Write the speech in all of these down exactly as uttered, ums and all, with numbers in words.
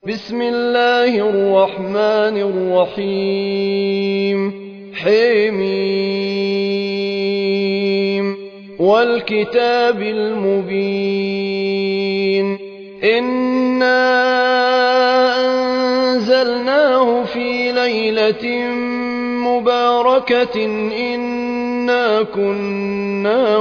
بسم الله الرحمن الرحيم حميم والكتاب المبين إنا أنزلناه في ليلة مباركة إنا كنا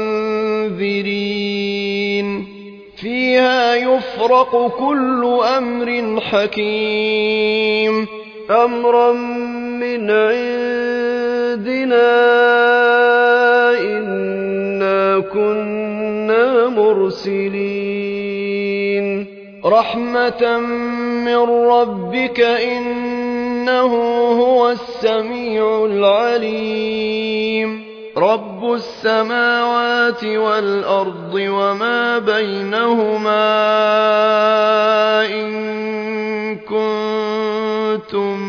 منذرين فيها يفرق كل أمر حكيم أمرا من عندنا إنا كنا مرسلين رحمة من ربك إنه هو السميع العليم رب السماوات والأرض وما بينهما إن كنتم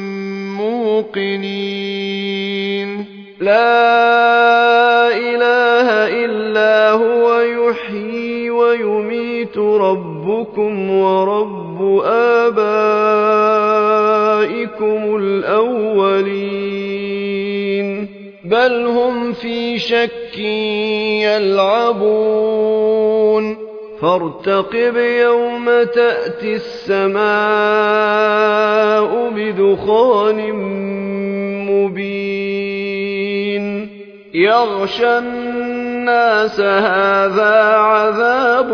موقنين لا إله إلا هو يحيي ويميت ربكم ورب آبائكم الأولين بل هم في شك يلعبون فارتقب يوم تأتي السماء بدخان مبين يغشى الناس هذا عذاب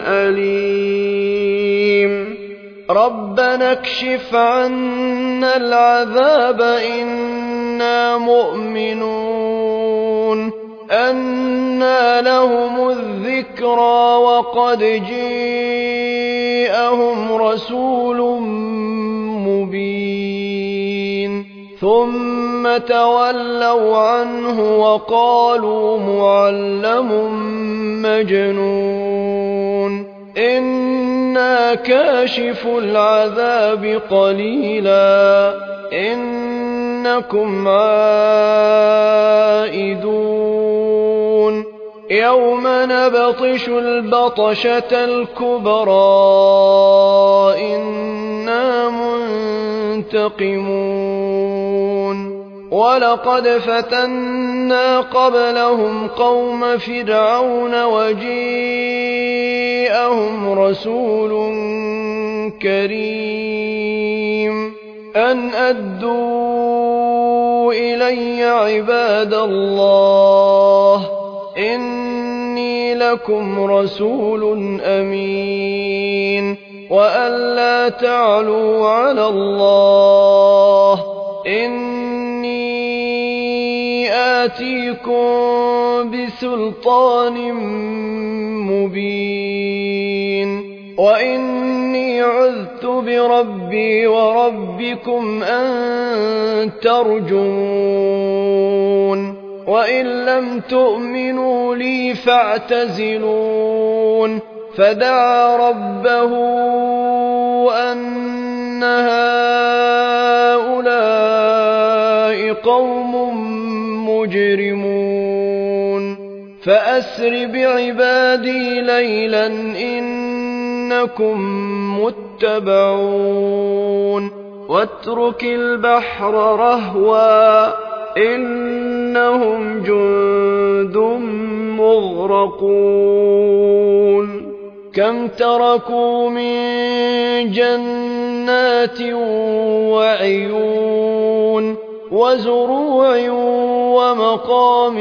أليم ربنا اكشف عنا العذاب إنا مؤمنون أنى لهم الذكرى وقد جاءهم رسول مبين ثم تولوا عنه وقالوا معلم مجنون إنا كاشف العذاب قليلا إنكم عائدون يوم نبطش البطشة الكبرى إنا منتقمون ولقد فتنا قبلهم قوم فرعون وجاءهم رسول كريم أن أدوا إلي عباد الله إني لكم رسول أمين وأن لا تعلوا على الله إني آتيكم بسلطان مبين وإني عذت بربي وربكم أن ترجمون وإن لم تؤمنوا لي فاعتزلون فدعا ربه أن هؤلاء قوم مجرمون فأسر بعبادي ليلا إنكم متبعون واترك البحر رهوا إنهم جند مغرقون كم تركوا من جنات وعيون وزروع ومقام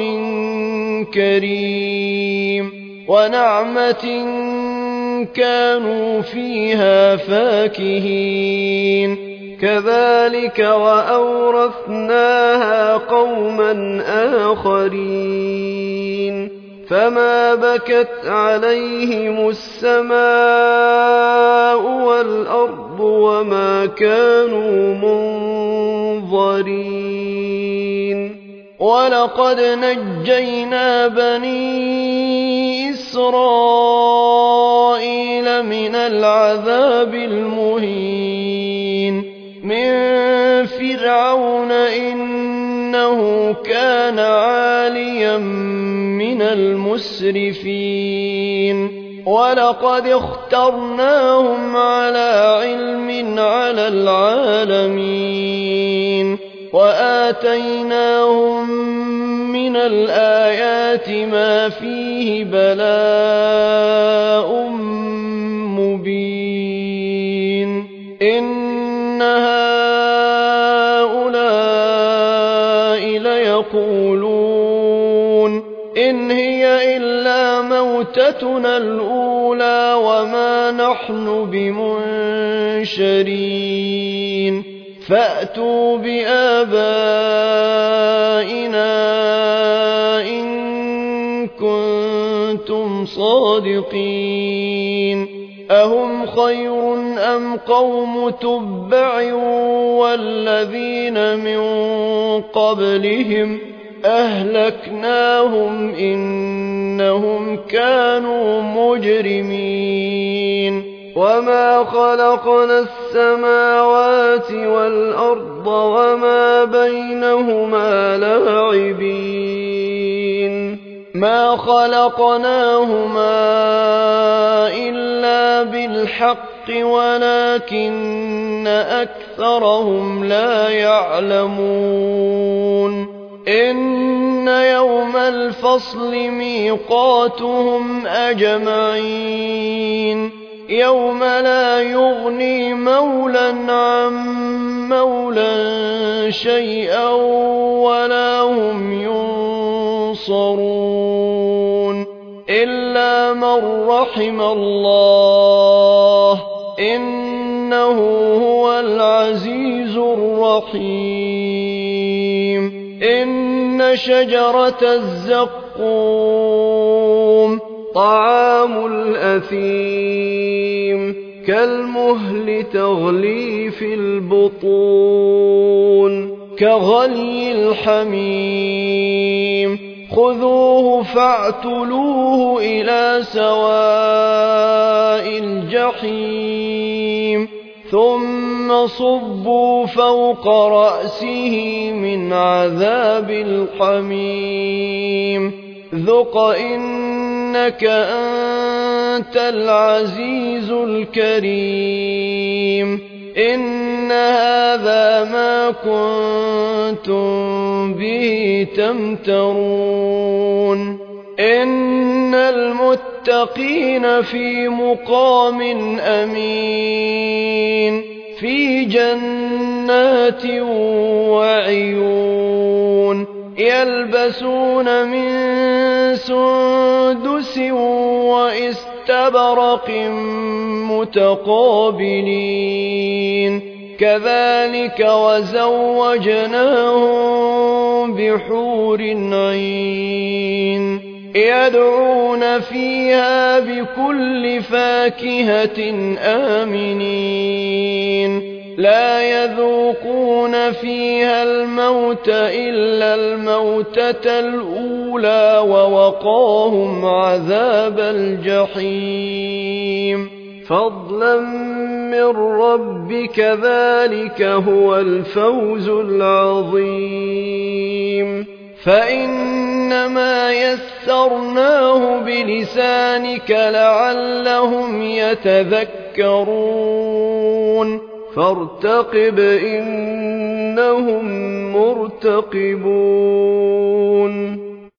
كريم ونعمة كانوا فيها فاكهين كذلك وأورثناها قوما آخرين فما بكت عليهم السماء والأرض وما كانوا منظرين ولقد نجينا بني إسرائيل من العذاب المهين من فرعون إنه كان عاليا من المسرفين ولقد اخترناهم على علم على العالمين وآتيناهم من الآيات ما فيه بلاء مبين إن هؤلاء ليقولون إن هي إلا موتتنا الأولى وما نحن بمنشرين فأتوا بآبائنا إن كنتم صادقين أهم خير أم قوم تبع والذين من قبلهم أهلكناهم إنهم كانوا مجرمين وما خلقنا السماوات والأرض وما بينهما لاعبين ما خلقناهما إلا بالحق ولكن أكثرهم لا يعلمون إن يوم الفصل ميقاتهم أجمعين يوم لا يغني مولى عن مولى شيئا ولا هم ينصرون إلا من رحم الله إنه هو العزيز الرحيم إن شجرة الزقوم طعام الأثيم كالمهل تغلي في البطون كغلي الحميم خذوه فاعتلوه إلى سواء الجحيم ثم صبوا فوق رأسه من عذاب الحميم ذق إنك أنت العزيز الكريم إن هذا ما كنتم به تمترون إن المتقين في مقام أمين في جنات وعيون يلبسون من سندس واستبرق متقابلين كذلك وزوجناهم بحور عين يدعون فيها بكل فاكهة آمنين لا يذوقون فيها الموت إلا الموتة الأولى ووقاهم عذاب الجحيم فضلا من ربك ذلك هو الفوز العظيم فإنما يسرناه بلسانك لعلهم يتذكرون فارتقب إنهم مرتقبون